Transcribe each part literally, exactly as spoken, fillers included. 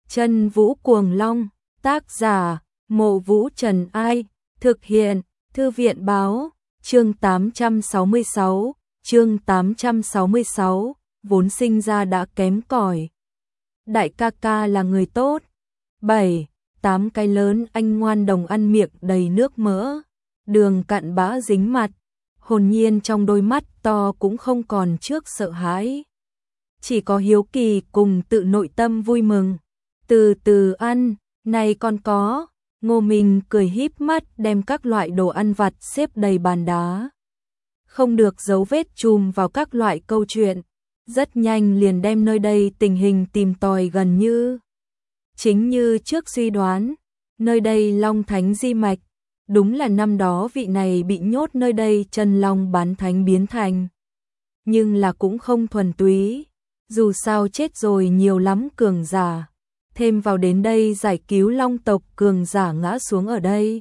Chân Vũ Cuồng Long, tác giả, Mộ Vũ Trần Ai, thực hiện, Thư viện báo, chương tám trăm sáu mươi sáu, chương tám trăm sáu mươi sáu, vốn sinh ra đã kém cỏi. Đại ca ca là người tốt. bảy, tám cái lớn anh ngoan đồng ăn miệng đầy nước mỡ, đường cặn bã dính mặt, hồn nhiên trong đôi mắt to cũng không còn trước sợ hãi. Chỉ có hiếu kỳ cùng tự nội tâm vui mừng. Từ từ ăn, này còn có. Ngô Minh cười híp mắt đem các loại đồ ăn vặt xếp đầy bàn đá. Không được dấu vết chùm vào các loại câu chuyện. Rất nhanh liền đem nơi đây tình hình tìm tòi gần như. Chính như trước suy đoán, nơi đây Long Thánh di mạch. Đúng là năm đó vị này bị nhốt nơi đây chân long bán thánh biến thành. Nhưng là cũng không thuần túy. Dù sao chết rồi nhiều lắm cường giả. Thêm vào đến đây giải cứu long tộc cường giả ngã xuống ở đây.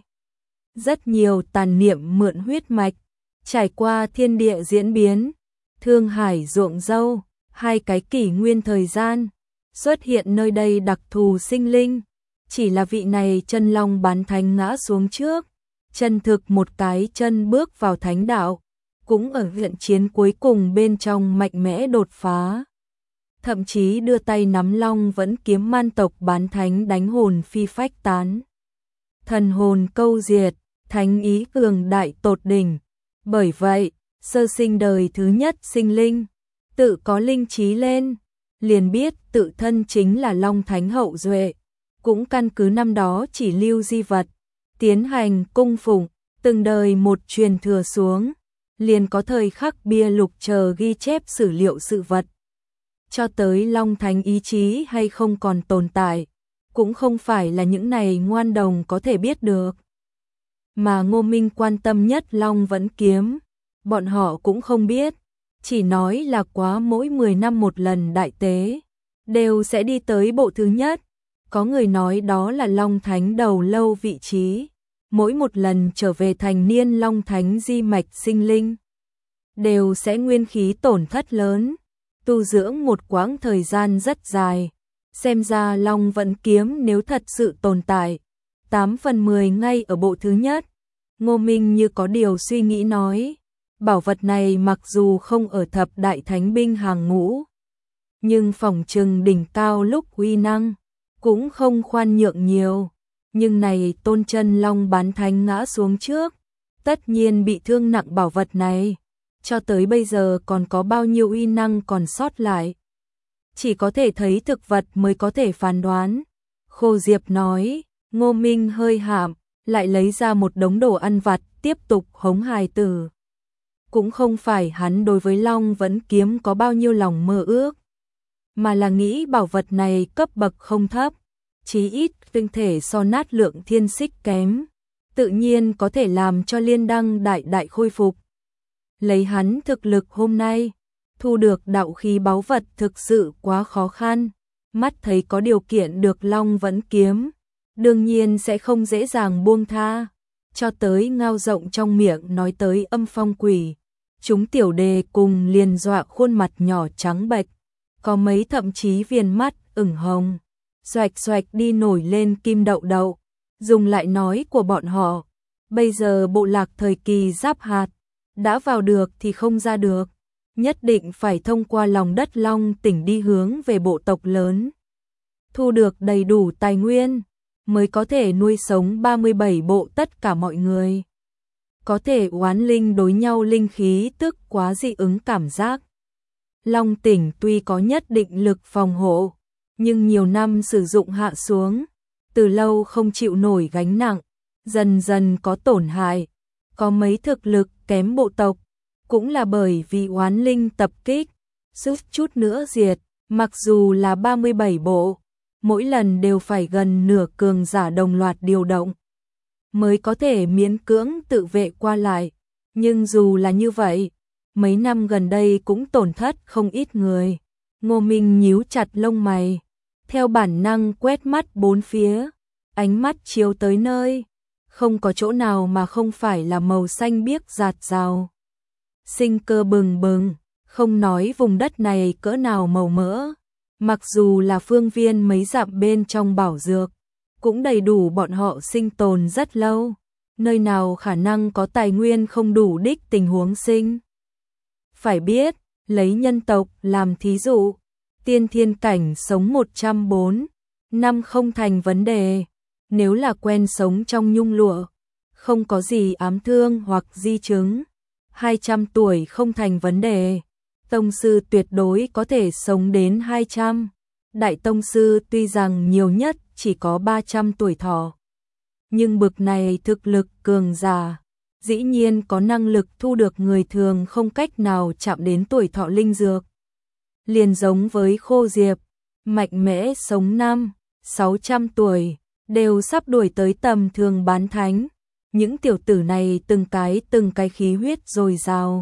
Rất nhiều tàn niệm mượn huyết mạch, trải qua thiên địa diễn biến, thương hải ruộng dâu, hai cái kỷ nguyên thời gian, xuất hiện nơi đây đặc thù sinh linh. Chỉ là vị này chân long bán thánh ngã xuống trước, chân thực một cái chân bước vào thánh đạo, cũng ở trận chiến cuối cùng bên trong mạnh mẽ đột phá. Thậm chí đưa tay nắm long vẫn kiếm man tộc bán thánh đánh hồn phi phách tán. Thần hồn câu diệt, thánh ý cường đại tột đỉnh. Bởi vậy, sơ sinh đời thứ nhất sinh linh, tự có linh trí lên, liền biết tự thân chính là long thánh hậu duệ. Cũng căn cứ năm đó chỉ lưu di vật, tiến hành cung phụng, từng đời một truyền thừa xuống, liền có thời khắc bia lục chờ ghi chép sử liệu sự vật. Cho tới Long Thánh ý chí hay không còn tồn tại, cũng không phải là những này ngoan đồng có thể biết được. Mà Ngô Minh quan tâm nhất Long vẫn kiếm, bọn họ cũng không biết, chỉ nói là quá mỗi mười năm một lần đại tế, đều sẽ đi tới bộ thứ nhất. Có người nói đó là Long Thánh đầu lâu vị trí, mỗi một lần trở về thành niên Long Thánh di mạch sinh linh, đều sẽ nguyên khí tổn thất lớn. Tu dưỡng một quãng thời gian rất dài, xem ra Long vẫn kiếm nếu thật sự tồn tại, tám phần mười ngay ở bộ thứ nhất. Ngô Minh như có điều suy nghĩ nói, bảo vật này mặc dù không ở thập đại thánh binh hàng ngũ, nhưng phỏng chừng đỉnh cao lúc uy năng, cũng không khoan nhượng nhiều. Nhưng này tôn chân Long bán thánh ngã xuống trước, tất nhiên bị thương nặng bảo vật này. Cho tới bây giờ còn có bao nhiêu uy năng còn sót lại. Chỉ có thể thấy thực vật mới có thể phán đoán. Khô Diệp nói, Ngô Minh hơi hạm, lại lấy ra một đống đồ ăn vặt tiếp tục hống hài tử. Cũng không phải hắn đối với Long vẫn kiếm có bao nhiêu lòng mơ ước, mà là nghĩ bảo vật này cấp bậc không thấp, chí ít tinh thể so nát lượng thiên xích kém, tự nhiên có thể làm cho liên đăng đại đại khôi phục. Lấy hắn thực lực hôm nay, thu được đạo khí báu vật thực sự quá khó khăn, mắt thấy có điều kiện được Long vẫn kiếm, đương nhiên sẽ không dễ dàng buông tha. Cho tới ngao rộng trong miệng nói tới âm phong quỷ, chúng tiểu đề cùng liền dọa khuôn mặt nhỏ trắng bệch, có mấy thậm chí viền mắt ửng hồng, xoạch xoạch đi nổi lên kim đậu đậu. Dùng lại nói của bọn họ, bây giờ bộ lạc thời kỳ giáp hạt, đã vào được thì không ra được, nhất định phải thông qua lòng đất Long tỉnh đi hướng về bộ tộc lớn. Thu được đầy đủ tài nguyên, mới có thể nuôi sống ba mươi bảy bộ tất cả mọi người. Có thể oán linh đối nhau linh khí tức quá dị ứng cảm giác. Long tỉnh tuy có nhất định lực phòng hộ, nhưng nhiều năm sử dụng hạ xuống, từ lâu không chịu nổi gánh nặng, dần dần có tổn hại. Có mấy thực lực kém bộ tộc, cũng là bởi vì oán linh tập kích, suýt chút nữa diệt, mặc dù là ba mươi bảy bộ, mỗi lần đều phải gần nửa cường giả đồng loạt điều động, mới có thể miễn cưỡng tự vệ qua lại, nhưng dù là như vậy, mấy năm gần đây cũng tổn thất không ít người. Ngô Minh nhíu chặt lông mày, theo bản năng quét mắt bốn phía, ánh mắt chiếu tới nơi. Không có chỗ nào mà không phải là màu xanh biếc rạt rào, sinh cơ bừng bừng, không nói vùng đất này cỡ nào màu mỡ, Mặc dù là phương viên mấy dặm bên trong bảo dược, cũng đầy đủ bọn họ sinh tồn rất lâu, nơi nào khả năng có tài nguyên không đủ đích tình huống sinh. Phải biết, lấy nhân tộc làm thí dụ, tiên thiên cảnh sống một trăm bốn năm không thành vấn đề, nếu là quen sống trong nhung lụa, không có gì ám thương hoặc di chứng, hai trăm tuổi không thành vấn đề. Tông sư tuyệt đối có thể sống đến hai trăm, đại tông sư tuy rằng nhiều nhất chỉ có ba trăm tuổi thọ, nhưng bực này thực lực cường giả, dĩ nhiên có năng lực thu được người thường không cách nào chạm đến tuổi thọ linh dược. Liền giống với Khô Diệp, mạnh mẽ sống năm, sáu trăm tuổi, đều sắp đuổi tới tầm thường bán thánh. Những tiểu tử này từng cái từng cái khí huyết dồi dào.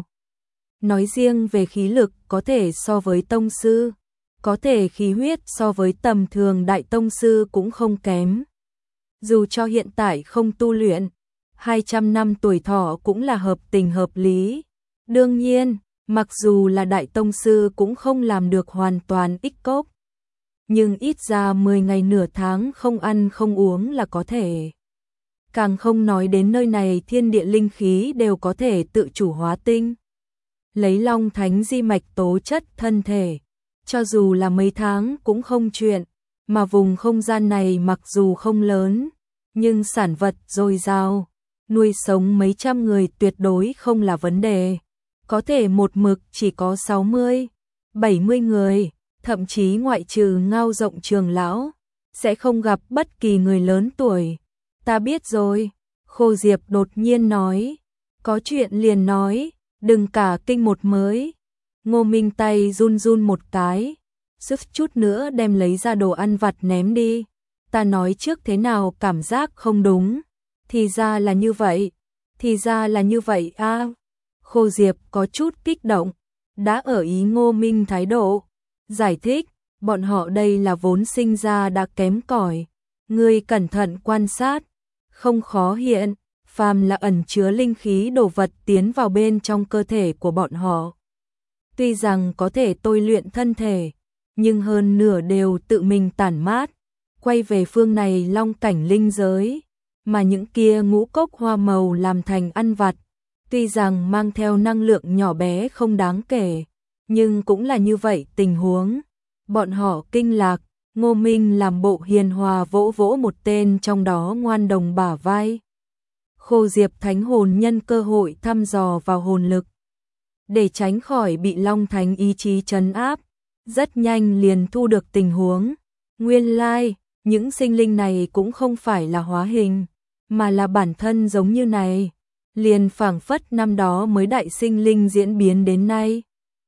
Nói riêng về khí lực có thể so với tông sư, có thể khí huyết so với tầm thường đại tông sư cũng không kém. Dù cho hiện tại không tu luyện, hai trăm năm tuổi thọ cũng là hợp tình hợp lý. Đương nhiên, mặc dù là đại tông sư cũng không làm được hoàn toàn ích cốc, nhưng ít ra mười ngày nửa tháng không ăn không uống là có thể. Càng không nói đến nơi này thiên địa linh khí đều có thể tự chủ hóa tinh. Lấy Long Thánh di mạch tố chất thân thể, cho dù là mấy tháng cũng không chuyện, mà vùng không gian này mặc dù không lớn, nhưng sản vật dồi dào, nuôi sống mấy trăm người tuyệt đối không là vấn đề. Có thể một mực chỉ có sáu mươi, bảy mươi người, thậm chí ngoại trừ Ngao Rộng trường lão, sẽ không gặp bất kỳ người lớn tuổi. Ta biết rồi, Khô Diệp đột nhiên nói, có chuyện liền nói, đừng cả kinh một mới. Ngô Minh tay run run một cái, sức chút nữa đem lấy ra đồ ăn vặt ném đi. Ta nói trước thế nào cảm giác không đúng, thì ra là như vậy, thì ra là như vậy a. À. Khô Diệp có chút kích động, đã ở ý Ngô Minh thái độ, giải thích, bọn họ đây là vốn sinh ra đã kém cỏi, ngươi cẩn thận quan sát, không khó hiện, phàm là ẩn chứa linh khí đồ vật tiến vào bên trong cơ thể của bọn họ. Tuy rằng có thể tôi luyện thân thể, nhưng hơn nửa đều tự mình tản mát, quay về phương này long cảnh linh giới, mà những kia ngũ cốc hoa màu làm thành ăn vặt, tuy rằng mang theo năng lượng nhỏ bé không đáng kể, nhưng cũng là như vậy tình huống. Bọn họ kinh lạc, Ngô Minh làm bộ hiền hòa vỗ vỗ một tên trong đó ngoan đồng bả vai. Khô Diệp thánh hồn nhân cơ hội thăm dò vào hồn lực, để tránh khỏi bị Long Thánh ý chí trấn áp, rất nhanh liền thu được tình huống. Nguyên lai, những sinh linh này cũng không phải là hóa hình, mà là bản thân giống như này, liền phảng phất năm đó mới đại sinh linh diễn biến đến nay.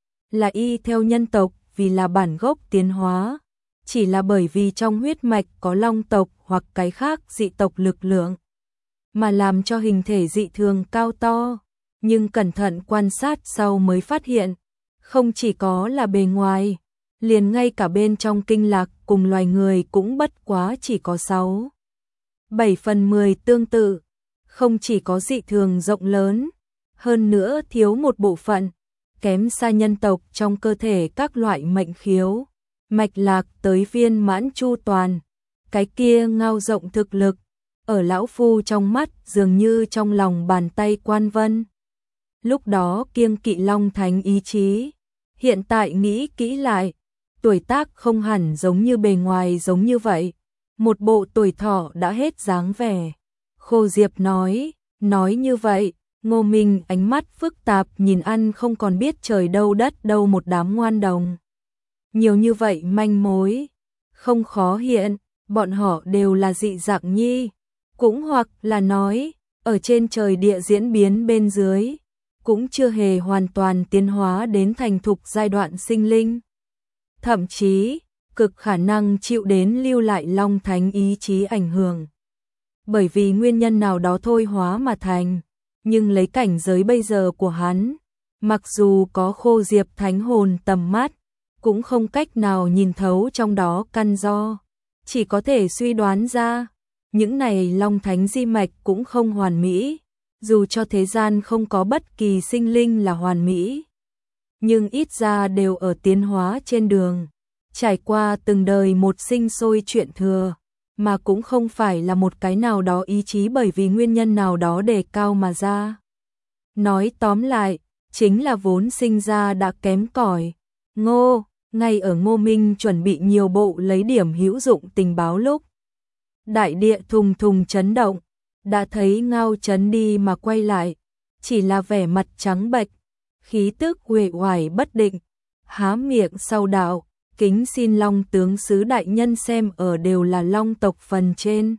Là y theo nhân tộc vì là bản gốc tiến hóa, chỉ là bởi vì trong huyết mạch có long tộc hoặc cái khác dị tộc lực lượng, mà làm cho hình thể dị thường cao to, nhưng cẩn thận quan sát sau mới phát hiện, không chỉ có là bề ngoài, liền ngay cả bên trong kinh lạc cùng loài người cũng bất quá chỉ có sáu, bảy phần mười tương tự, không chỉ có dị thường rộng lớn, hơn nữa thiếu một bộ phận, kém xa nhân tộc trong cơ thể các loại mệnh khiếu, mạch lạc tới viên mãn chu toàn, cái kia Ngao Rộng thực lực, ở lão phu trong mắt dường như trong lòng bàn tay Quan Vân. Lúc đó kiêng kỵ Long Thánh ý chí, hiện tại nghĩ kỹ lại, tuổi tác không hẳn giống như bề ngoài giống như vậy, một bộ tuổi thọ đã hết dáng vẻ. Khô Diệp nói, nói như vậy, Ngô Minh ánh mắt phức tạp nhìn ăn không còn biết trời đâu đất đâu một đám ngoan đồng. Nhiều như vậy manh mối, không khó hiện, bọn họ đều là dị dạng nhi, cũng hoặc là nói, ở trên trời địa diễn biến bên dưới, cũng chưa hề hoàn toàn tiến hóa đến thành thục giai đoạn sinh linh. Thậm chí, cực khả năng chịu đến lưu lại Long Thánh ý chí ảnh hưởng. Bởi vì nguyên nhân nào đó thôi hóa mà thành, nhưng lấy cảnh giới bây giờ của hắn, mặc dù có Khô Diệp thánh hồn tầm mắt, cũng không cách nào nhìn thấu trong đó căn do, chỉ có thể suy đoán ra, những này Long Thánh di mạch cũng không hoàn mỹ, dù cho thế gian không có bất kỳ sinh linh là hoàn mỹ, nhưng ít ra đều ở tiến hóa trên đường, trải qua từng đời một sinh sôi chuyện thừa, mà cũng không phải là một cái nào đó ý chí bởi vì nguyên nhân nào đó đề cao mà ra. Nói tóm lại, chính là vốn sinh ra đã kém cỏi. Ngô, ngay ở Ngô Minh chuẩn bị nhiều bộ lấy điểm hữu dụng tình báo lúc. Đại địa thùng thùng chấn động, đã thấy Ngao Chấn đi mà quay lại, chỉ là vẻ mặt trắng bệch, khí tức uể oải bất định, há miệng sau đạo, kính xin Long tướng sứ đại nhân xem ở đều là Long tộc phần trên.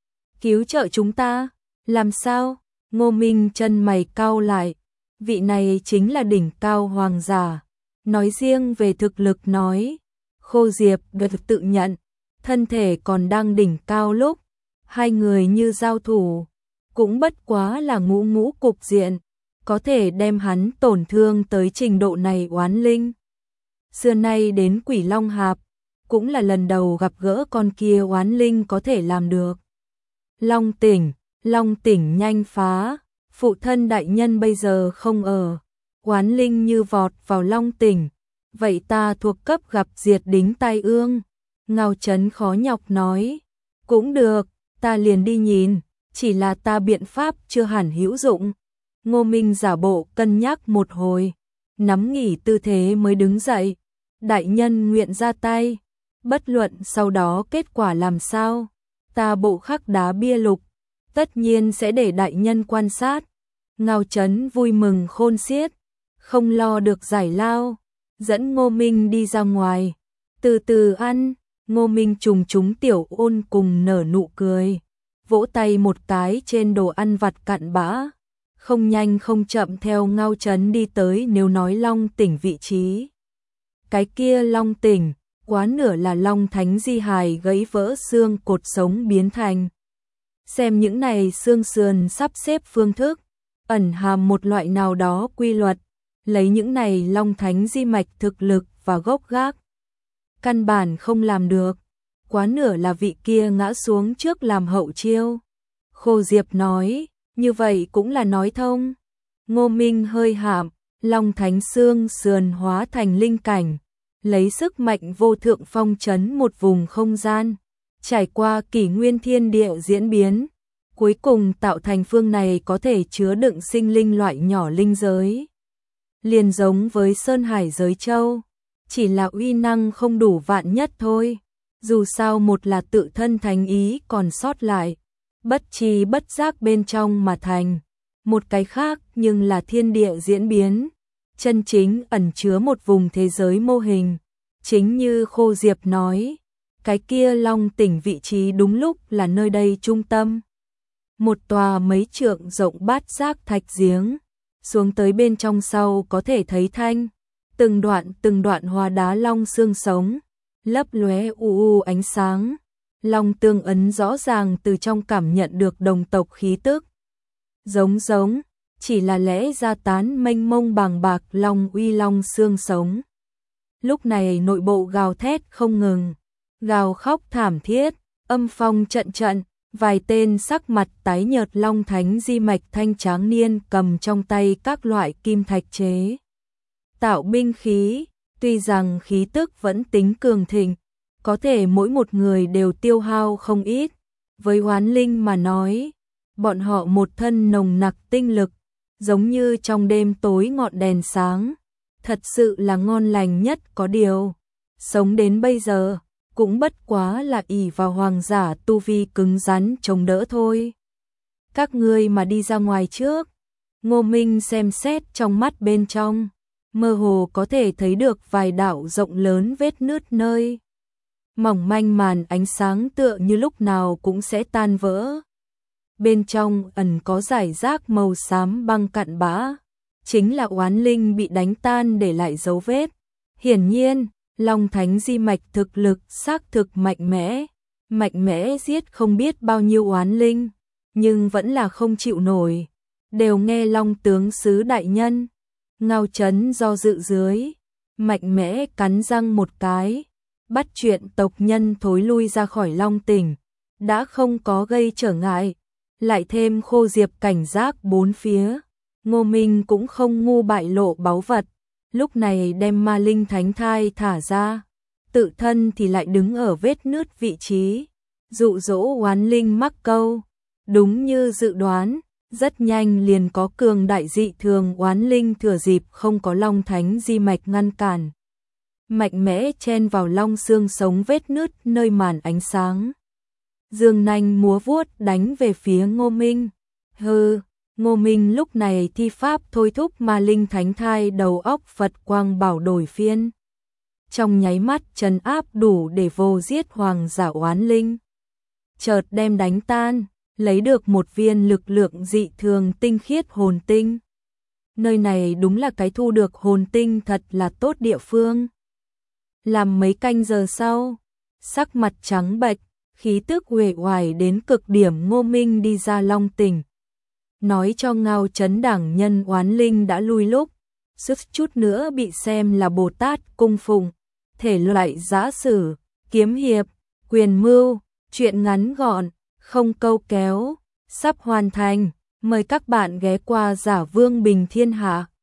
Cứu trợ chúng ta, làm sao? Ngô Minh chân mày cau lại, vị này chính là đỉnh cao hoàng giả, nói riêng về thực lực nói, Khô Diệp được tự nhận, thân thể còn đang đỉnh cao lúc, hai người như giao thủ, cũng bất quá là ngũ ngũ cục diện, có thể đem hắn tổn thương tới trình độ này oán linh. Xưa nay đến Quỷ Long Hạp, cũng là lần đầu gặp gỡ con kia oán linh có thể làm được. Long tỉnh, Long tỉnh nhanh phá, phụ thân đại nhân bây giờ không ở, oán linh như vọt vào Long tỉnh, vậy ta thuộc cấp gặp diệt đính tai ương. Ngao Chấn khó nhọc nói, cũng được, ta liền đi nhìn, chỉ là ta biện pháp chưa hẳn hữu dụng. Ngô Minh giả bộ cân nhắc một hồi, nắm nghỉ tư thế mới đứng dậy, đại nhân nguyện ra tay, bất luận sau đó kết quả làm sao, ta bộ khắc đá bia lục, tất nhiên sẽ để đại nhân quan sát. Ngao Chấn vui mừng khôn xiết, không lo được giải lao, dẫn Ngô Minh đi ra ngoài, từ từ ăn. Ngô Minh trùng chúng tiểu ôn cùng nở nụ cười, vỗ tay một cái trên đồ ăn vặt cặn bã, không nhanh không chậm theo Ngao Chấn đi tới nếu nói Long tỉnh vị trí. Cái kia Long tỉnh, quá nửa là Long Thánh di hài gãy vỡ xương cột sống biến thành. Xem những này xương sườn sắp xếp phương thức, ẩn hàm một loại nào đó quy luật, lấy những này Long Thánh di mạch thực lực và gốc gác. Căn bản không làm được, quá nửa là vị kia ngã xuống trước làm hậu chiêu. Khô Diệp nói, như vậy cũng là nói thông. Ngô Minh hơi hạm, Long Thánh xương sườn hóa thành linh cảnh, lấy sức mạnh vô thượng phong trấn một vùng không gian, trải qua kỷ nguyên thiên địa diễn biến, cuối cùng tạo thành phương này có thể chứa đựng sinh linh loại nhỏ linh giới. Liền giống với Sơn Hải giới châu, chỉ là uy năng không đủ vạn nhất thôi, dù sao một là tự thân thánh ý còn sót lại, bất tri bất giác bên trong mà thành, một cái khác nhưng là thiên địa diễn biến, chân chính ẩn chứa một vùng thế giới mô hình, chính như Khô Diệp nói, cái kia Long tỉnh vị trí đúng lúc là nơi đây trung tâm. Một tòa mấy trượng rộng bát giác thạch giếng, xuống tới bên trong sau có thể thấy thanh, từng đoạn từng đoạn hoa đá long xương sống, lấp lóe u u ánh sáng, long tương ấn rõ ràng từ trong cảm nhận được đồng tộc khí tức. Giống giống, chỉ là lẽ ra tán mênh mông bàng bạc long uy long xương sống. Lúc này nội bộ gào thét không ngừng, gào khóc thảm thiết, âm phong trận trận, vài tên sắc mặt tái nhợt Long Thánh di mạch thanh tráng niên cầm trong tay các loại kim thạch chế tạo binh khí, tuy rằng khí tức vẫn tính cường thịnh, có thể mỗi một người đều tiêu hao không ít. Với oán linh mà nói, bọn họ một thân nồng nặc tinh lực, giống như trong đêm tối ngọn đèn sáng, thật sự là ngon lành nhất có điều. Sống đến bây giờ, cũng bất quá là ỷ vào hoàng giả tu vi cứng rắn chống đỡ thôi. Các ngươi mà đi ra ngoài trước. Ngô Minh xem xét trong mắt bên trong, mơ hồ có thể thấy được vài đạo rộng lớn vết nứt nơi. Mỏng manh màn ánh sáng tựa như lúc nào cũng sẽ tan vỡ. Bên trong ẩn có rải rác màu xám băng cặn bã, chính là oán linh bị đánh tan để lại dấu vết. Hiển nhiên, Long Thánh di mạch thực lực xác thực mạnh mẽ, mạnh mẽ giết không biết bao nhiêu oán linh, nhưng vẫn là không chịu nổi. Đều nghe Long tướng sứ đại nhân. Ngao Chấn do dự dưới, mạnh mẽ cắn răng một cái, bắt chuyện tộc nhân thối lui ra khỏi Long tỉnh, đã không có gây trở ngại, lại thêm Khô Diệp cảnh giác bốn phía, Ngô Minh cũng không ngu bại lộ báu vật, lúc này đem ma linh thánh thai thả ra, tự thân thì lại đứng ở vết nứt vị trí, dụ dỗ oán linh mắc câu. Đúng như dự đoán, rất nhanh liền có cường đại dị thường oán linh thừa dịp không có long thánh di mạch ngăn cản, mạnh mẽ chen vào long xương sống vết nứt nơi màn ánh sáng. Dương nanh múa vuốt đánh về phía Ngô Minh. Hừ, Ngô Minh lúc này thi pháp thôi thúc ma linh thánh thai đầu óc Phật quang bảo đổi phiên. Trong nháy mắt trấn áp đủ để vô giết hoàng giả oán linh. Chợt đem đánh tan, lấy được một viên lực lượng dị thường tinh khiết hồn tinh. Nơi này đúng là cái thu được hồn tinh thật là tốt địa phương. Làm mấy canh giờ sau, sắc mặt trắng bệch, khí tức uể oải đến cực điểm Ngô Minh đi ra Long Tỉnh. Nói cho Ngao Chấn đẳng nhân oán linh đã lui lúc, suýt chút nữa bị xem là Bồ Tát cung phụng, thể loại giã sử, kiếm hiệp, quyền mưu, chuyện ngắn gọn, không câu kéo, sắp hoàn thành. Mời các bạn ghé qua Giả Vương Bình Thiên Hạ.